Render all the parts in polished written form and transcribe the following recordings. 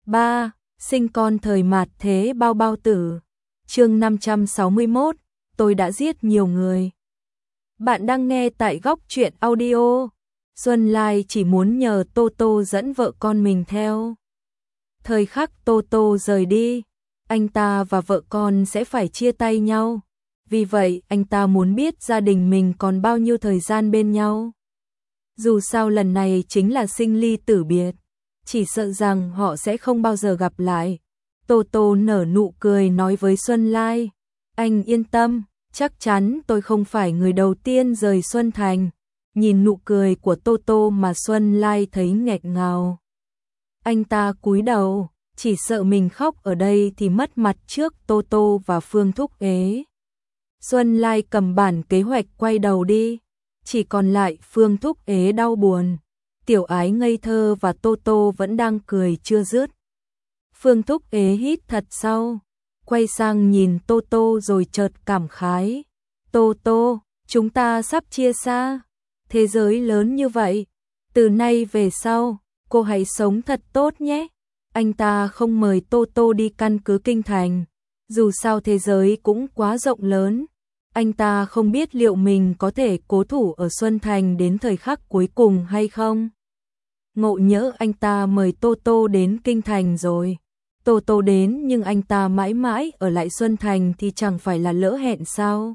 3. Sinh con thời mạt thế bao bao tử. Chương 561, tôi đã giết nhiều người. Bạn đang nghe tại Góc Truyện Audio. Xuân Lai chỉ muốn nhờ Toto dẫn vợ con mình theo. Thời khắc Toto rời đi, anh ta và vợ con sẽ phải chia tay nhau. Vì vậy anh ta muốn biết gia đình mình còn bao nhiêu thời gian bên nhau. Dù sao lần này chính là sinh ly tử biệt, chỉ sợ rằng họ sẽ không bao giờ gặp lại. Toto nở nụ cười nói với Xuân Lai, anh yên tâm, chắc chắn tôi không phải người đầu tiên rời Xuân Thành. Nhìn nụ cười của Toto mà Xuân Lai thấy nghẹn ngào. Anh ta cúi đầu, chỉ sợ mình khóc ở đây thì mất mặt trước Toto và Phương Thúc Ế. Xuân Lai cầm bản kế hoạch quay đầu đi, chỉ còn lại Phương Thúc Ế đau buồn. Tiểu Ái ngây thơ và Toto vẫn đang cười chưa dứt. Phương Thúc Ế hít thật sâu, quay sang nhìn Toto rồi chợt cảm khái. Toto, chúng ta sắp chia xa. Thế giới lớn như vậy, từ nay về sau, cô hãy sống thật tốt nhé. Anh ta không mời Toto đi căn cứ Kinh Thành, dù sao thế giới cũng quá rộng lớn. Anh ta không biết liệu mình có thể cố thủ ở Xuân Thành đến thời khắc cuối cùng hay không. Ngộ nhỡ anh ta mời Toto đến Kinh Thành rồi, Toto đến nhưng anh ta mãi mãi ở lại Xuân Thành thì chẳng phải là lỡ hẹn sao.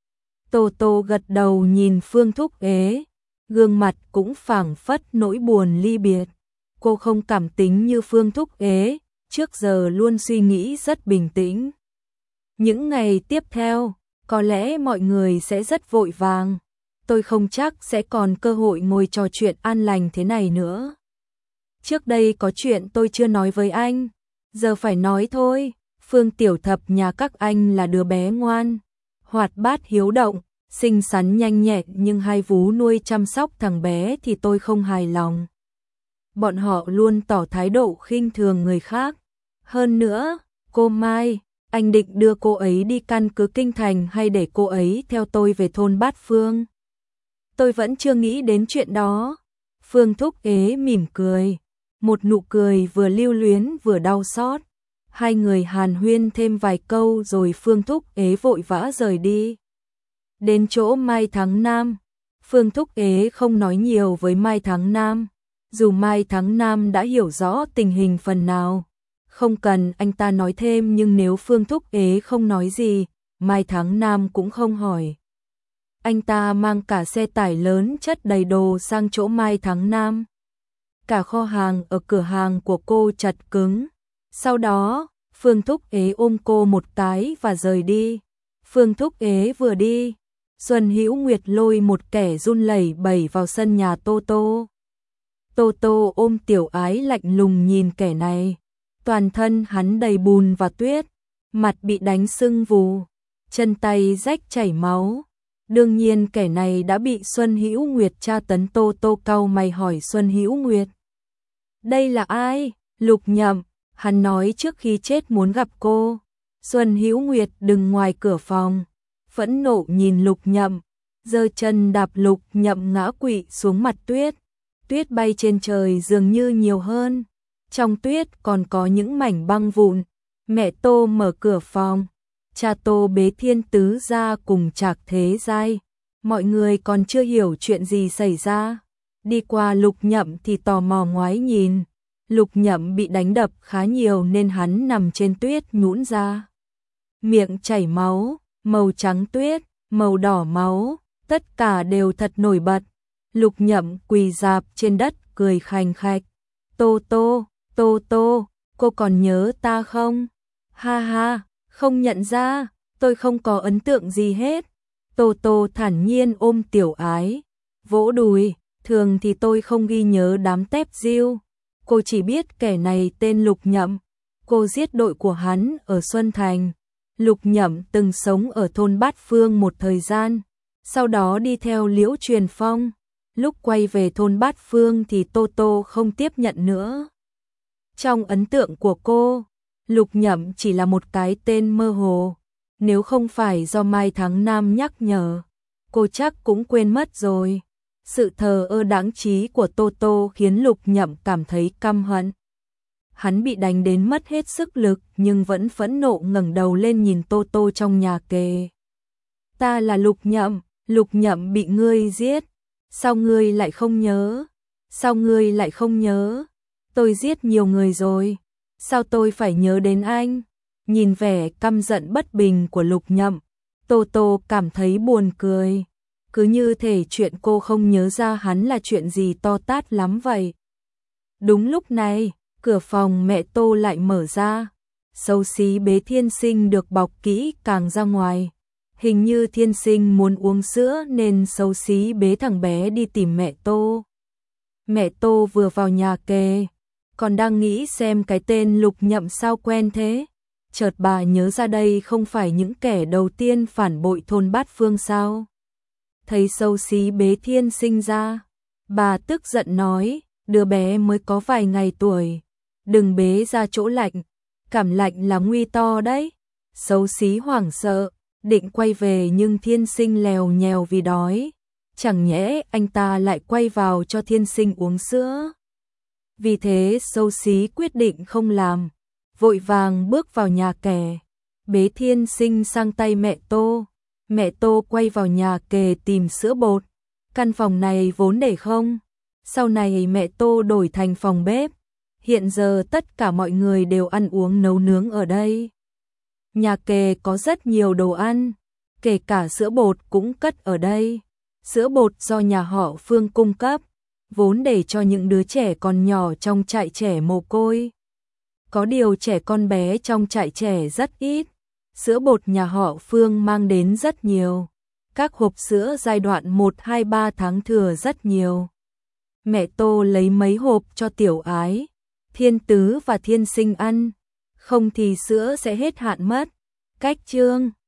Toto gật đầu nhìn Phương Thúc Ế, gương mặt cũng phảng phất nỗi buồn ly biệt. Cô không cảm tính như Phương Thúc Ế, trước giờ luôn suy nghĩ rất bình tĩnh. Những ngày tiếp theo, có lẽ mọi người sẽ rất vội vàng. Tôi không chắc sẽ còn cơ hội ngồi trò chuyện an lành thế này nữa. Trước đây có chuyện tôi chưa nói với anh, giờ phải nói thôi. Phương Tiểu Thập nhà các anh là đứa bé ngoan, hoạt bát hiếu động, xinh xắn nhanh nhẹn, nhưng hai vú nuôi chăm sóc thằng bé thì tôi không hài lòng. Bọn họ luôn tỏ thái độ khinh thường người khác. Hơn nữa, cô Mai, anh định đưa cô ấy đi căn cứ Kinh Thành hay để cô ấy theo tôi về thôn Bát Phương? Tôi vẫn chưa nghĩ đến chuyện đó. Phương Thúc Ế mỉm cười, một nụ cười vừa lưu luyến vừa đau xót. Hai người hàn huyên thêm vài câu rồi Phương Thúc Ế vội vã rời đi. Đến chỗ Mai Thắng Nam, Phương Thúc Ế không nói nhiều với Mai Thắng Nam, dù Mai Thắng Nam đã hiểu rõ tình hình phần nào. Không cần anh ta nói thêm, nhưng nếu Phương Thúc Ế không nói gì, Mai Thắng Nam cũng không hỏi. Anh ta mang cả xe tải lớn chất đầy đồ sang chỗ Mai Thắng Nam. Cả kho hàng ở cửa hàng của cô chật cứng. Sau đó, Phương Thúc Ế ôm cô một cái và rời đi. Phương Thúc Ế vừa đi, Xuân Hữu Nguyệt lôi một kẻ run lẩy bẩy vào sân nhà Toto. Toto ôm Tiểu Ái lạnh lùng nhìn kẻ này. Toàn thân hắn đầy bùn và tuyết, mặt bị đánh sưng vù, chân tay rách chảy máu. Đương nhiên kẻ này đã bị Xuân Hữu Nguyệt tra tấn. Toto cau mày hỏi Xuân Hữu Nguyệt, đây là ai? Lục Nhậm, hắn nói trước khi chết muốn gặp cô. Xuân Hữu Nguyệt đứng ngoài cửa phòng, phẫn nộ nhìn Lục Nhậm, giơ chân đạp Lục Nhậm ngã quỵ xuống mặt tuyết. Tuyết bay trên trời dường như nhiều hơn. Trong tuyết còn có những mảnh băng vụn. Mẹ Tô mở cửa phòng, cha Tô bế Thiên Tứ ra cùng Trạc Thế Giai. Mọi người còn chưa hiểu chuyện gì xảy ra. Đi qua Lục Nhậm thì tò mò ngoái nhìn. Lục Nhậm bị đánh đập khá nhiều nên hắn nằm trên tuyết nhũn ra. Miệng chảy máu, màu trắng tuyết, màu đỏ máu, tất cả đều thật nổi bật. Lục Nhậm quỳ rạp trên đất cười khành khạch. Toto, Toto, cô còn nhớ ta không? Ha ha, không nhận ra, tôi không có ấn tượng gì hết. Toto thản nhiên ôm Tiểu Ái, vỗ đùi, thường thì tôi không ghi nhớ đám tép diêu. Cô chỉ biết kẻ này tên Lục Nhậm, cô giết đội của hắn ở Xuân Thành. Lục Nhậm từng sống ở thôn Bát Phương một thời gian, sau đó đi theo Liễu Truyền Phong. Lúc quay về thôn Bát Phương thì Toto không tiếp nhận nữa. Trong ấn tượng của cô, Lục Nhậm chỉ là một cái tên mơ hồ. Nếu không phải do Mai Thắng Nam nhắc nhở, cô chắc cũng quên mất rồi. Sự thờ ơ đáng trí của Toto khiến Lục Nhậm cảm thấy căm hận. Hắn bị đánh đến mất hết sức lực nhưng vẫn phẫn nộ ngẩng đầu lên nhìn Tô Tô trong nhà kề. Ta là Lục Nhậm bị ngươi giết. Sao ngươi lại không nhớ? Sao ngươi lại không nhớ? Tôi giết nhiều người rồi. Sao tôi phải nhớ đến anh? Nhìn vẻ căm giận bất bình của Lục Nhậm, Tô Tô cảm thấy buồn cười. Cứ như thể chuyện cô không nhớ ra hắn là chuyện gì to tát lắm vậy. Đúng lúc này, cửa phòng mẹ Tô lại mở ra. Xấu xí bế Thiên Sinh được bọc kỹ càng ra ngoài. Hình như Thiên Sinh muốn uống sữa nên xấu xí bế thằng bé đi tìm mẹ Tô. Mẹ Tô vừa vào nhà kề, còn đang nghĩ xem cái tên Lục Nhậm sao quen thế. Chợt bà nhớ ra đây không phải những kẻ đầu tiên phản bội thôn Bát Phương sao. Thấy xấu xí bế Thiên Sinh ra, bà tức giận nói, đứa bé mới có vài ngày tuổi, đừng bế ra chỗ lạnh, cảm lạnh là nguy to đấy. Xấu xí hoảng sợ, định quay về nhưng Thiên Sinh lèo nhèo vì đói. Chẳng nhẽ anh ta lại quay vào cho Thiên Sinh uống sữa. Vì thế xấu xí quyết định không làm, vội vàng bước vào nhà kề, bế Thiên Sinh sang tay mẹ Tô. Mẹ Tô quay vào nhà kề tìm sữa bột. Căn phòng này vốn để không, sau này mẹ Tô đổi thành phòng bếp. Hiện giờ tất cả mọi người đều ăn uống nấu nướng ở đây. Nhà kề có rất nhiều đồ ăn, kể cả sữa bột cũng cất ở đây. Sữa bột do nhà họ Phương cung cấp, vốn để cho những đứa trẻ còn nhỏ trong trại trẻ mồ côi. Có điều trẻ con bé trong trại trẻ rất ít, sữa bột nhà họ Phương mang đến rất nhiều. Các hộp sữa giai đoạn 1, 2, 3 tháng thừa rất nhiều. Mẹ Tô lấy mấy hộp cho Tiểu Ái, Thiên Tứ và Thiên Sinh ăn, không thì sữa sẽ hết hạn mất. Cách chương